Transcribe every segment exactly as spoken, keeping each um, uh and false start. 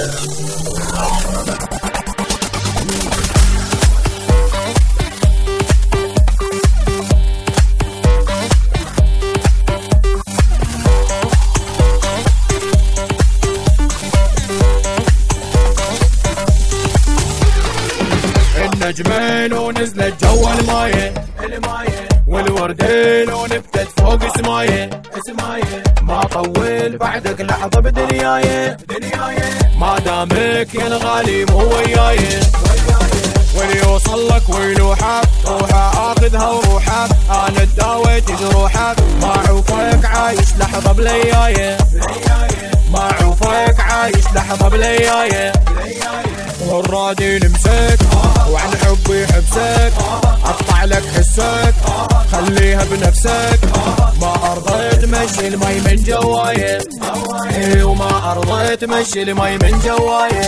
النجمين ونزلت جوا المايه والوردين ونبتت فوق سمايه ما طول بعدك لحظة بدنياي ما دامك يا الغالي مو وياي واللي يوصل لك ويلوحك روحه اخذها وروحك انا اداويت جروحك ما عوفك عايش لحظة بلياي ما عوفك عايش لحظة بلياي والرادي نمسك وعن حبي حبسك اقطع لك حسك خليها بنفسك ما ارضيت مشي المي من جواي اي وما ارضيت مشي المي من جواي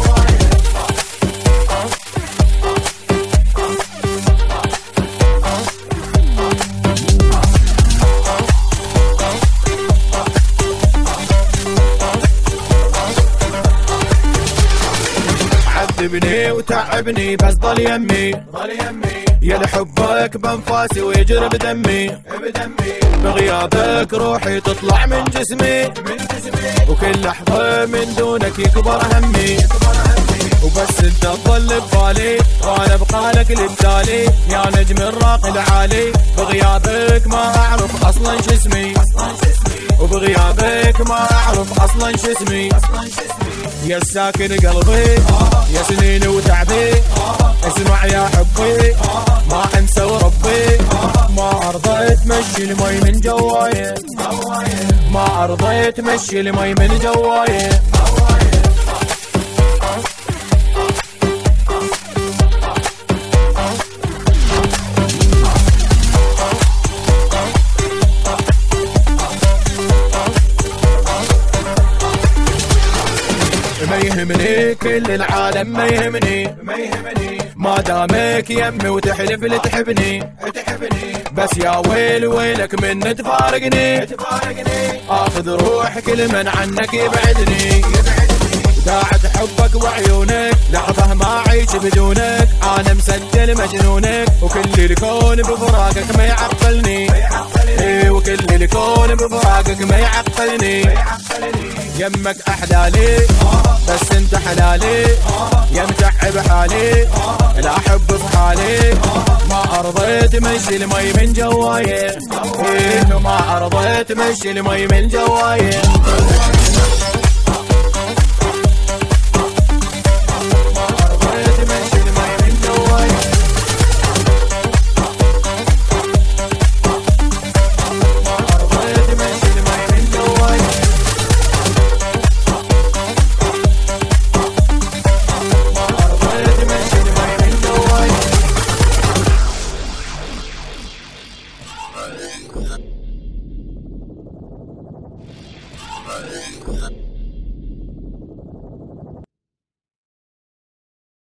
عذبني وتعبني بس ضل يمي يا لحبك بانفاسي ويجري بدمي بغيابك روحي تطلع من جسمي وكل لحظة من دونك يكبر همي وبس انت تظل ببالي وانا بقالك للتالي يا نجم الراقي العالي بغيابك ما اعرف اصلا شسمي وبغيابك ما اعرف اصلا شسمي يا الساكن قلبي يا سنين وتعبي اسمع يا حبي ما انسى وربي ما ارضيت مشي المي من جواي ما ارضيت مشي المي من جواي ما يهمني كل العالم ما يهمني ما دامك يمي وتحلف لتحبني بس يا ويل ويلك من تفارقني اخذ روح كل من عنك يبعدني داعت حبك وعيونك لحظة ما اعيش بدونك انا مسجل مجنونك وكل الكون بفراقك ما يعقلني ايه وكل الكون بفراقك ما يعقلني يمك احلالي بس انت حلالي يا متعب حالي لا احب بحالي ما ارضيت مشي المي من جواي ايه ما ارضيت مشي المي من جواي Good.